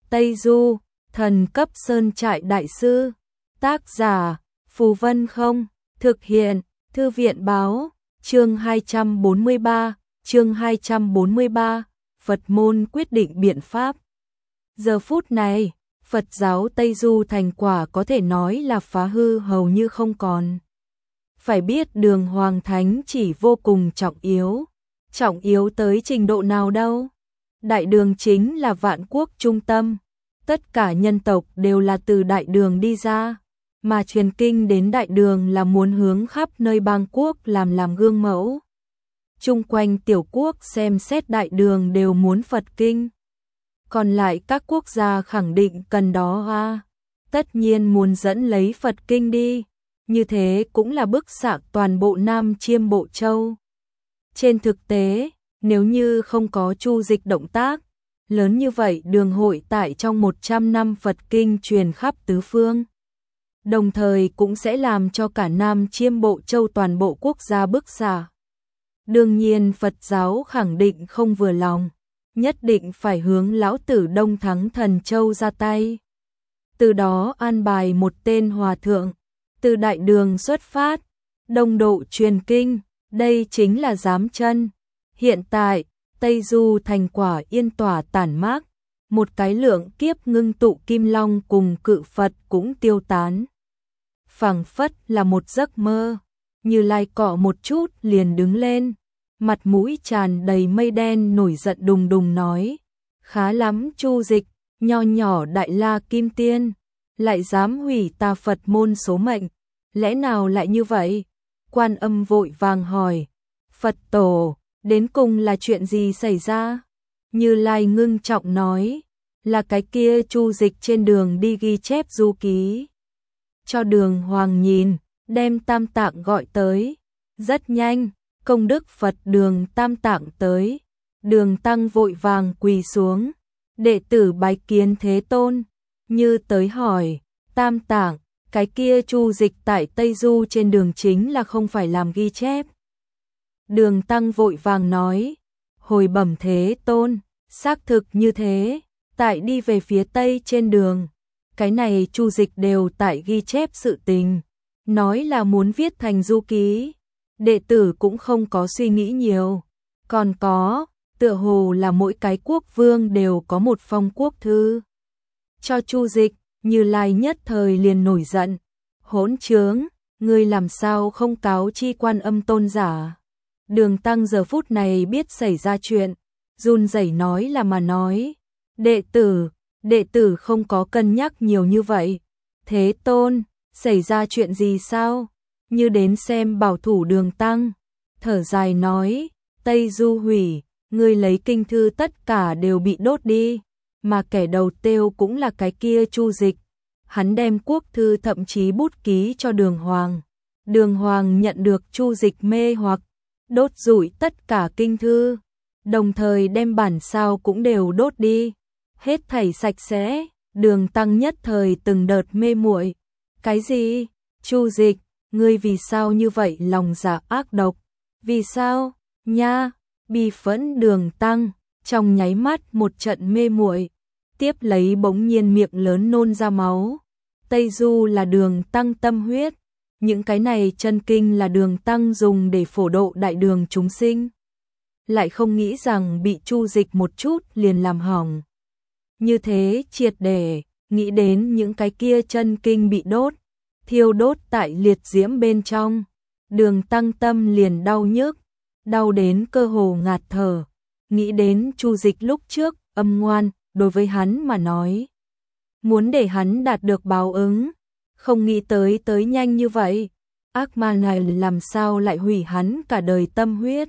Tây Du, thần cấp sơn trại đại sư. Tác giả, Phù Vân Không, thực hiện, Thư viện báo, chương 243, Phật môn quyết định biện pháp. Giờ phút này, Phật giáo Tây Du thành quả có thể nói là phá hư hầu như không còn. Phải biết đường Hoàng Thánh chỉ vô cùng trọng yếu tới trình độ nào đâu. Đại đường chính là vạn quốc trung tâm, tất cả nhân tộc đều là từ đại đường đi ra, mà truyền kinh đến đại đường là muốn hướng khắp nơi bang quốc làm gương mẫu. Chung quanh tiểu quốc xem xét đại đường đều muốn Phật kinh. Còn lại các quốc gia khẳng định cần đó tất nhiên muốn dẫn lấy Phật kinh đi, như thế cũng là bức xạ toàn bộ Nam Chiêm Bộ Châu. Trên thực tế, nếu như không có Chu Dịch động tác lớn như vậy, đường hội tại trong 100 năm Phật kinh truyền khắp tứ phương, đồng thời cũng sẽ làm cho cả Nam Chiêm Bộ Châu toàn bộ quốc gia bức xạ. Đương nhiên Phật giáo khẳng định không vừa lòng, nhất định phải hướng lão tử Đông Thắng Thần Châu ra tay. Từ đó an bài một tên hòa thượng, từ đại đường xuất phát, đông độ truyền kinh, đây chính là giám chân. Hiện tại, Tây Du thành quả yên tỏa tản mát, một cái lượng kiếp ngưng tụ kim long cùng cự Phật cũng tiêu tán. Phảng phất là một giấc mơ, Như Lai cọ một chút liền đứng lên, mặt mũi tràn đầy mây đen nổi giận đùng đùng nói: khá lắm Chu Dịch, nho nhỏ Đại La Kim Tiên, lại dám hủy ta Phật môn số mệnh, lẽ nào lại như vậy? Quan Âm vội vàng hỏi: Phật tổ, đến cùng là chuyện gì xảy ra? Như Lai ngưng trọng nói: là cái kia Chu Dịch trên đường đi ghi chép du ký cho đường Hoàng nhìn, đem Tam Tạng gọi tới. Rất nhanh, công đức Phật đường Tam Tạng tới, đường tăng vội vàng quỳ xuống, đệ tử bái kiến Thế Tôn. Như tới hỏi: Tam Tạng, cái kia Chu Dịch tại Tây Du trên đường chính là không phải làm ghi chép? Đường tăng vội vàng nói: hồi bẩm Thế Tôn, xác thực như thế, tại đi về phía Tây trên đường, cái này Chu Dịch đều tại ghi chép sự tình, nói là muốn viết thành du ký. Đệ tử cũng không có suy nghĩ nhiều, còn có, tựa hồ là mỗi cái quốc vương đều có một phong quốc thư cho Chu Dịch. Như Lai nhất thời liền nổi giận: hỗn trướng, ngươi làm sao không cáo chi Quan Âm tôn giả? Đường tăng giờ phút này biết xảy ra chuyện, run rẩy nói là mà nói: đệ tử không có cân nhắc nhiều như vậy. Thế Tôn, xảy ra chuyện gì sao? Như đến xem bảo thủ đường tăng, thở dài nói: Tây Du hủy, ngươi lấy kinh thư tất cả đều bị đốt đi, mà kẻ đầu tiêu cũng là cái kia Chu Dịch. Hắn đem quốc thư thậm chí bút ký cho đường Hoàng. Đường Hoàng nhận được Chu Dịch mê hoặc, đốt rủi tất cả kinh thư, đồng thời đem bản sao cũng đều đốt đi, hết thảy sạch sẽ. Đường tăng nhất thời từng đợt mê muội. Cái gì? Chu Dịch, ngươi vì sao như vậy, lòng dạ ác độc? Vì sao? Nha, bi phẫn đường tăng, trong nháy mắt một trận mê muội, tiếp lấy bỗng nhiên miệng lớn nôn ra máu. Tây Du là đường tăng tâm huyết, những cái này chân kinh là đường tăng dùng để phổ độ đại đường chúng sinh, lại không nghĩ rằng bị Chu Dịch một chút liền làm hỏng. Như thế triệt để, nghĩ đến những cái kia chân kinh bị đốt, thiêu đốt tại liệt diễm bên trong, đường tăng tâm liền đau nhức, đau đến cơ hồ ngạt thở. Nghĩ đến Chu Dịch lúc trước âm ngoan đối với hắn mà nói, muốn để hắn đạt được báo ứng, không nghĩ tới nhanh như vậy. Ác ma này làm sao lại hủy hắn cả đời tâm huyết,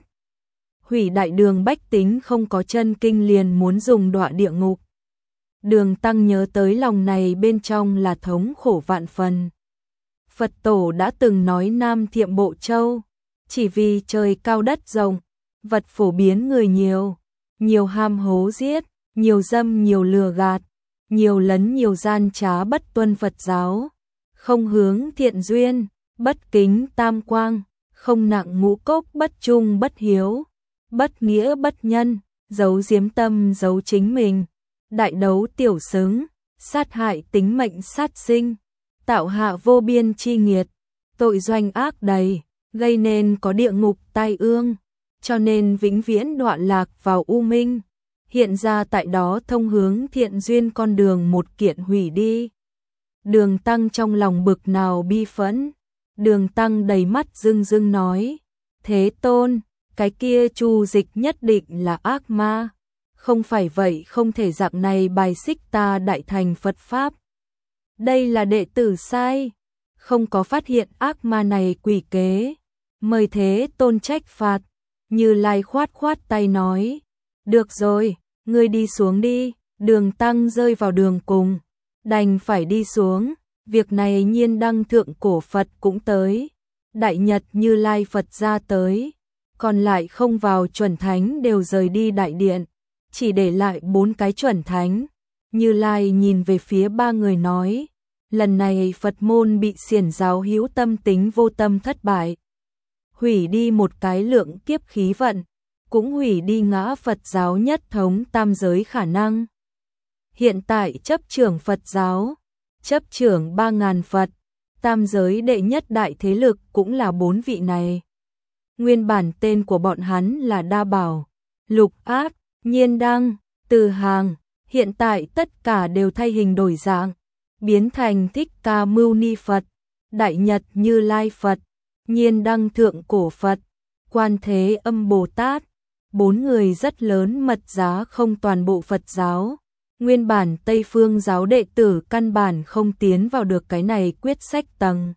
hủy đại đường bách tính không có chân kinh liền muốn dùng đọa địa ngục. Đường tăng nhớ tới lòng này bên trong là thống khổ vạn phần. Phật tổ đã từng nói Nam Thiệm Bộ Châu chỉ vì trời cao đất rộng, vật phổ biến người nhiều ham hố giết, nhiều dâm nhiều lừa gạt, nhiều lấn nhiều gian trá, bất tuân Phật giáo, không hướng thiện duyên, bất kính tam quang, không nặng ngũ cốc, bất trung bất hiếu, bất nghĩa bất nhân, giấu giếm tâm giấu chính mình, đại đấu tiểu xứng, sát hại tính mệnh sát sinh, tạo hạ vô biên chi nghiệt, tội doanh ác đầy, gây nên có địa ngục tai ương, cho nên vĩnh viễn đọa lạc vào u minh. Hiện ra tại đó thông hướng thiện duyên con đường một kiện hủy đi. Đường Tăng trong lòng bực nào bi phẫn, Đường Tăng đầy mắt rưng rưng nói, Thế Tôn, cái kia Chu Dịch nhất định là ác ma, không phải vậy không thể dạng này bài xích ta đại thành Phật Pháp. Đây là đệ tử sai, không có phát hiện ác ma này quỷ kế, mời Thế Tôn trách phạt. Như Lai khoát khoát tay nói, được rồi, ngươi đi xuống đi. Đường Tăng rơi vào đường cùng, đành phải đi xuống. Việc này Nhiên Đăng thượng cổ Phật cũng tới, Đại Nhật Như Lai Phật ra tới, còn lại không vào chuẩn thánh đều rời đi đại điện, chỉ để lại 4 cái chuẩn thánh. Như Lai nhìn về phía 3 người nói, lần này Phật môn bị xiển giáo hữu tâm tính vô tâm thất bại, hủy đi một cái lượng kiếp khí vận, cũng hủy đi ngã Phật giáo nhất thống tam giới khả năng. Hiện tại chấp trưởng Phật giáo, chấp trưởng 3.000 Phật, tam giới đệ nhất đại thế lực cũng là 4 vị này. Nguyên bản tên của bọn hắn là Đa Bảo, Lục Ác, Nhiên Đăng, Từ Hàng, hiện tại tất cả đều thay hình đổi dạng, biến thành Thích Ca Mâu Ni Phật, Đại Nhật Như Lai Phật, Nhiên Đăng thượng cổ Phật, Quan Thế Âm Bồ Tát. 4 người rất lớn mật giá không toàn bộ Phật giáo. Nguyên bản Tây Phương giáo đệ tử căn bản không tiến vào được cái này quyết sách tầng.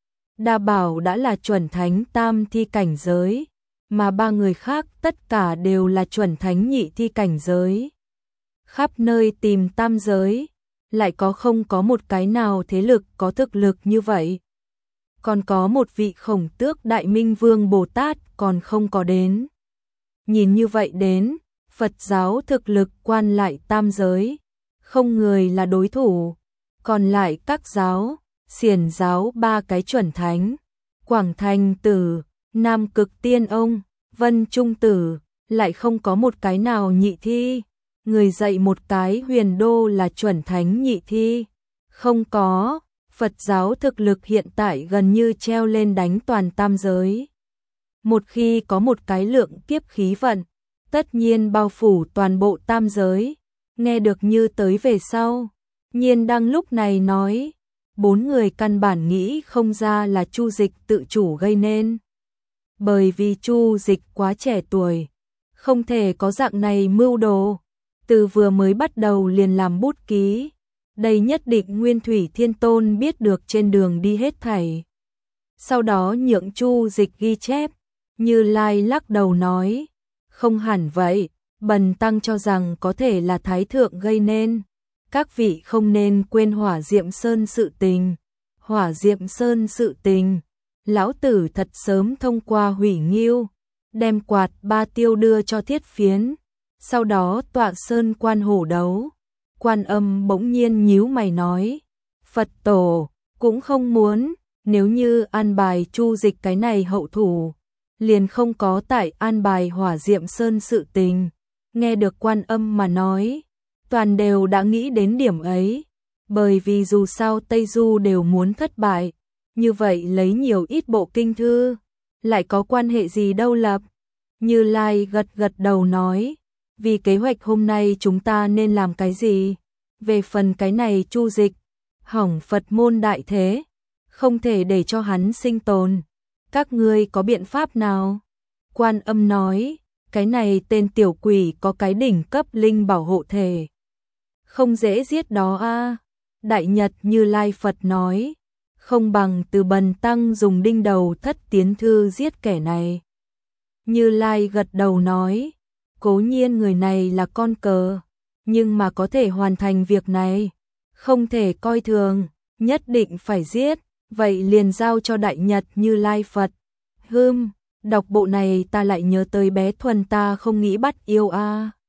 Đa Bảo đã là chuẩn thánh tam thi cảnh giới, mà 3 người khác tất cả đều là chuẩn thánh nhị thi cảnh giới. Khắp nơi tìm tam giới, lại không có một cái nào thế lực có thực lực như vậy. Còn có một vị Khổng Tước Đại Minh Vương Bồ Tát còn không có đến. Nhìn như vậy đến, Phật giáo thực lực quan lại tam giới, không người là đối thủ, còn lại các giáo, xiển giáo 3 cái chuẩn thánh, Quảng Thành Tử, Nam Cực Tiên Ông, Vân Trung Tử, lại không có một cái nào nhị thi, người dạy một cái Huyền Đô là chuẩn thánh nhị thi, không có. Phật giáo thực lực hiện tại gần như treo lên đánh toàn tam giới. Một khi có một cái lượng kiếp khí vận, tất nhiên bao phủ toàn bộ tam giới. Nghe được như tới về sau, Nhiên Đăng lúc này nói, 4 người căn bản nghĩ không ra là Chu Dịch tự chủ gây nên. Bởi vì Chu Dịch quá trẻ tuổi, không thể có dạng này mưu đồ, từ vừa mới bắt đầu liền làm bút ký. Đây nhất định Nguyên Thủy Thiên Tôn biết được trên đường đi hết thảy. Sau đó nhượng Chu Dịch ghi chép, Như Lai lắc đầu nói, không hẳn vậy, bần tăng cho rằng có thể là Thái Thượng gây nên. Các vị không nên quên Hỏa Diệm Sơn sự tình. Hỏa Diệm Sơn sự tình, lão tử thật sớm thông qua Hủy Nghiêu, đem quạt 3 tiêu đưa cho Thiết Phiến, sau đó tọa sơn quan hổ đấu. Quan Âm bỗng nhiên nhíu mày nói, Phật tổ cũng không muốn, nếu như an bài Chu Dịch cái này hậu thủ, liền không có tại an bài Hỏa Diệm Sơn sự tình. Nghe được Quan Âm mà nói, toàn đều đã nghĩ đến điểm ấy, bởi vì dù sao Tây Du đều muốn thất bại, như vậy lấy nhiều ít bộ kinh thư, lại có quan hệ gì đâu lập. Như Lai gật gật đầu nói, vì kế hoạch hôm nay chúng ta nên làm cái gì? Về phần cái này Chu Dịch, hỏng Phật môn đại thế, không thể để cho hắn sinh tồn. Các ngươi có biện pháp nào? Quan Âm nói, cái này tên tiểu quỷ có cái đỉnh cấp linh bảo hộ thể, không dễ giết đó a. Đại Nhật Như Lai Phật nói, không bằng từ bần tăng dùng đinh đầu thất tiến thư giết kẻ này. Như Lai gật đầu nói, cố nhiên người này là con cờ, nhưng mà có thể hoàn thành việc này, không thể coi thường, nhất định phải giết, vậy liền giao cho Đại Nhật Như Lai Phật. Đọc bộ này ta lại nhớ tới bé Thuần ta không nghĩ bắt yêu a.